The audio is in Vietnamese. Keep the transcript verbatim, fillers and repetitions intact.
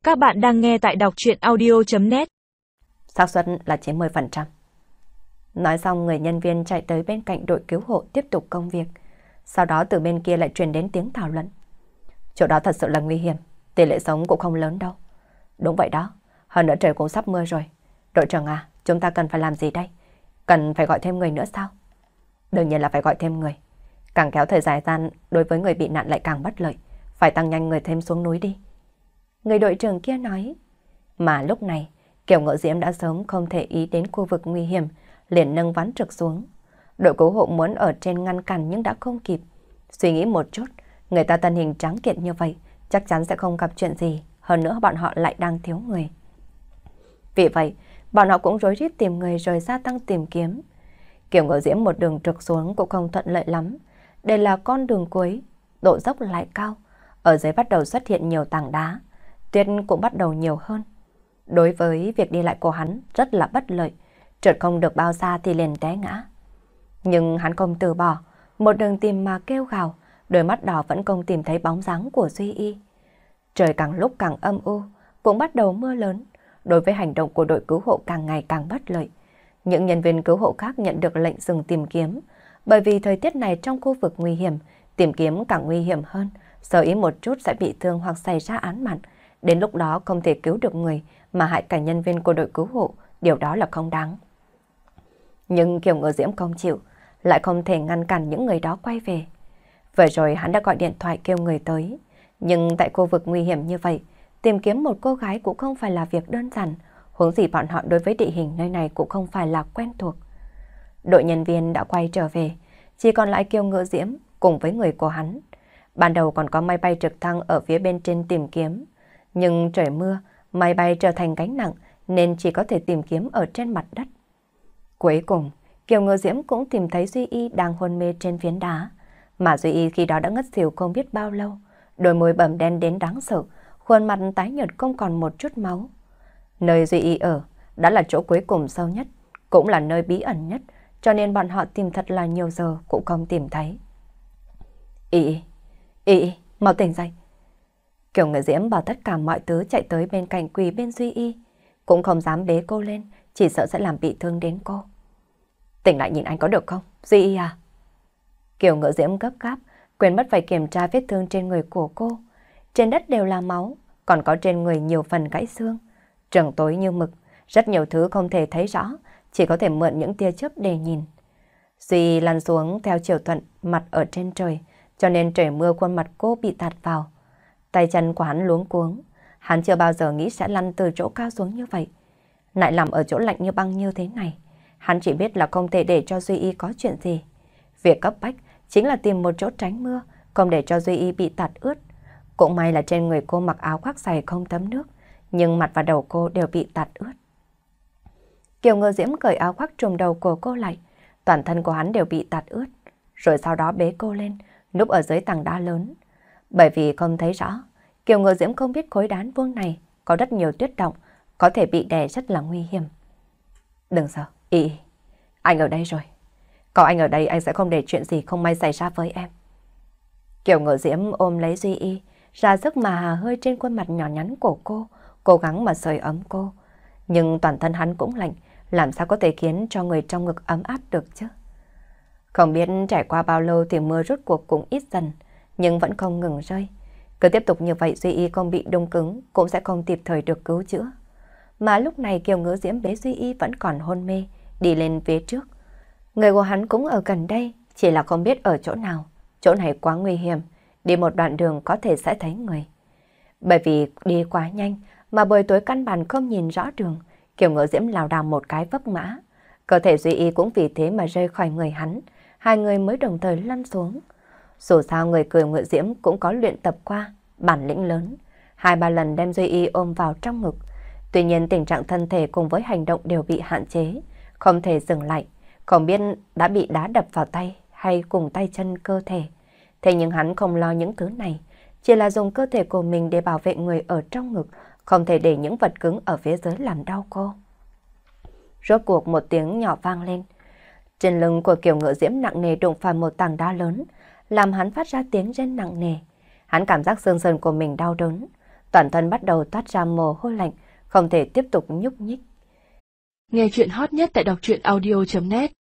Các bạn đang nghe tại đọc truyện audio chấm net. Xác suất là chín mươi phần trăm. Nói xong, người nhân viên chạy tới bên cạnh đội cứu hộ tiếp tục công việc. Sau đó từ bên kia lại truyền đến tiếng thảo luận. Chỗ đó thật sự là nguy hiểm, tỷ lệ sống cũng không lớn đâu. Đúng vậy đó, hơn nữa trời cũng sắp mưa rồi. Đội trưởng à, chúng ta cần phải làm gì đây? Cần phải gọi thêm người nữa sao? Đương nhiên là phải gọi thêm người. Càng kéo thời gian đối với người bị nạn lại càng bất lợi. Phải tăng nhanh người thêm xuống núi đi. Người đội trưởng kia nói. Mà lúc này, Kiều Ngự Diễm đã sớm không thể ý đến khu vực nguy hiểm, liền nâng ván trực xuống. Đội cứu hộ muốn ở trên ngăn cản nhưng đã không kịp. Suy nghĩ một chút, người ta thân hình trắng kiện như vậy, chắc chắn sẽ không gặp chuyện gì. Hơn nữa bọn họ lại đang thiếu người. Vì vậy, bọn họ cũng rối rít tìm người rồi gia tăng tìm kiếm. Kiều Ngự Diễm một đường trực xuống cũng không thuận lợi lắm. Đây là con đường cuối, độ dốc lại cao. Ở dưới bắt đầu xuất hiện nhiều tảng đá. Tuyết cũng bắt đầu nhiều hơn. Đối với việc đi lại của hắn rất là bất lợi. Trượt không được bao xa thì liền té ngã. Nhưng hắn không từ bỏ. Một đường tìm mà kêu gào. Đôi mắt đỏ vẫn không tìm thấy bóng dáng của Duy Y. Trời càng lúc càng âm u. Cũng bắt đầu mưa lớn. Đối với hành động của đội cứu hộ càng ngày càng bất lợi. Những nhân viên cứu hộ khác nhận được lệnh dừng tìm kiếm. Bởi vì thời tiết này trong khu vực nguy hiểm, tìm kiếm càng nguy hiểm hơn. Sợ ý một chút sẽ bị thương hoặc xảy ra án mạng. Đến lúc đó không thể cứu được người mà hại cả nhân viên của đội cứu hộ, điều đó là không đáng. Nhưng Kiều Ngự Diễm không chịu, lại không thể ngăn cản những người đó quay về. Vừa rồi hắn đã gọi điện thoại kêu người tới, nhưng tại khu vực nguy hiểm như vậy, tìm kiếm một cô gái cũng không phải là việc đơn giản, huống gì bọn họ đối với địa hình nơi này cũng không phải là quen thuộc. Đội nhân viên đã quay trở về, chỉ còn lại Kiều Ngự Diễm cùng với người của hắn. Ban đầu còn có máy bay trực thăng ở phía bên trên tìm kiếm, nhưng trời mưa, máy bay trở thành gánh nặng nên chỉ có thể tìm kiếm ở trên mặt đất. Cuối cùng, Kiều Ngự Diễm cũng tìm thấy Duy Y đang hôn mê trên phiến đá, mà Duy Y khi đó đã ngất xỉu không biết bao lâu, đôi môi bầm đen đến đáng sợ, khuôn mặt tái nhợt không còn một chút máu. Nơi Duy Y ở đã là chỗ cuối cùng sâu nhất, cũng là nơi bí ẩn nhất, cho nên bọn họ tìm thật là nhiều giờ cũng không tìm thấy. Y Y, Y Y, mau tỉnh dậy. Kiều Ngự Diễm bảo tất cả mọi thứ chạy tới bên cạnh quỳ bên Duy Y, cũng không dám bế cô lên, chỉ sợ sẽ làm bị thương đến cô. Tỉnh lại nhìn anh có được không, Duy Y à? Kiều Ngự Diễm gấp gáp, quên mất phải kiểm tra vết thương trên người của cô. Trên đất đều là máu, còn có trên người nhiều phần gãy xương. Trần tối như mực, rất nhiều thứ không thể thấy rõ, chỉ có thể mượn những tia chớp để nhìn. Duy lăn xuống theo chiều thuận, mặt ở trên trời, cho nên trời mưa khuôn mặt cô bị tạt vào. Tay chân của hắn luống cuống, hắn chưa bao giờ nghĩ sẽ lăn từ chỗ cao xuống như vậy. Lại nằm ở chỗ lạnh như băng như thế này, hắn chỉ biết là không thể để cho Duy Y có chuyện gì. Việc cấp bách chính là tìm một chỗ tránh mưa, không để cho Duy Y bị tạt ướt. Cũng may là trên người cô mặc áo khoác dày không thấm nước, nhưng mặt và đầu cô đều bị tạt ướt. Kiều Ngự Diễm cởi áo khoác trùm đầu của cô lại, toàn thân của hắn đều bị tạt ướt, rồi sau đó bế cô lên, núp ở dưới tảng đá lớn. Bởi vì không thấy rõ, Kiều Ngự Diễm không biết khối đá vuông này có rất nhiều tuyết động, có thể bị đè rất là nguy hiểm. Đừng sợ, Y, anh ở đây rồi. Có anh ở đây anh sẽ không để chuyện gì không may xảy ra với em. Kiều Ngự Diễm ôm lấy Duy Y, ra sức mà hà hơi trên khuôn mặt nhỏ nhắn của cô, cố gắng mà sưởi ấm cô. Nhưng toàn thân hắn cũng lạnh, làm sao có thể khiến cho người trong ngực ấm áp được chứ? Không biết trải qua bao lâu thì mưa rốt cuộc cũng ít dần, nhưng vẫn không ngừng rơi. Cứ tiếp tục như vậy Duy Y không bị đông cứng cũng sẽ không kịp thời được cứu chữa. Mà lúc này Kiều Ngự Diễm bế Duy Y vẫn còn hôn mê, đi lên phía trước. Người của hắn cũng ở gần đây, chỉ là không biết ở chỗ nào. Chỗ này quá nguy hiểm, đi một đoạn đường có thể sẽ thấy người. Bởi vì đi quá nhanh mà buổi tối căn bản không nhìn rõ đường, Kiều Ngự Diễm lảo đảo một cái vấp ngã. Cơ thể Duy Y cũng vì thế mà rơi khỏi người hắn, hai người mới đồng thời lăn xuống. Dù sao người Kiều Ngự Diễm cũng có luyện tập qua, bản lĩnh lớn, hai ba lần đem Duy Y ôm vào trong ngực. Tuy nhiên tình trạng thân thể cùng với hành động đều bị hạn chế, không thể dừng lại, không biết đã bị đá đập vào tay hay cùng tay chân cơ thể. Thế nhưng hắn không lo những thứ này, chỉ là dùng cơ thể của mình để bảo vệ người ở trong ngực, không thể để những vật cứng ở phía dưới làm đau cô. Rốt cuộc một tiếng nhỏ vang lên. Trên lưng của Kiều Ngự Diễm nặng nề đụng phải một tảng đá lớn, làm hắn phát ra tiếng rên nặng nề. Hắn cảm giác xương sườn của mình đau đớn, toàn thân bắt đầu toát ra mồ hôi lạnh, không thể tiếp tục nhúc nhích. Nghe chuyện hot nhất tại đọc truyện audio chấm net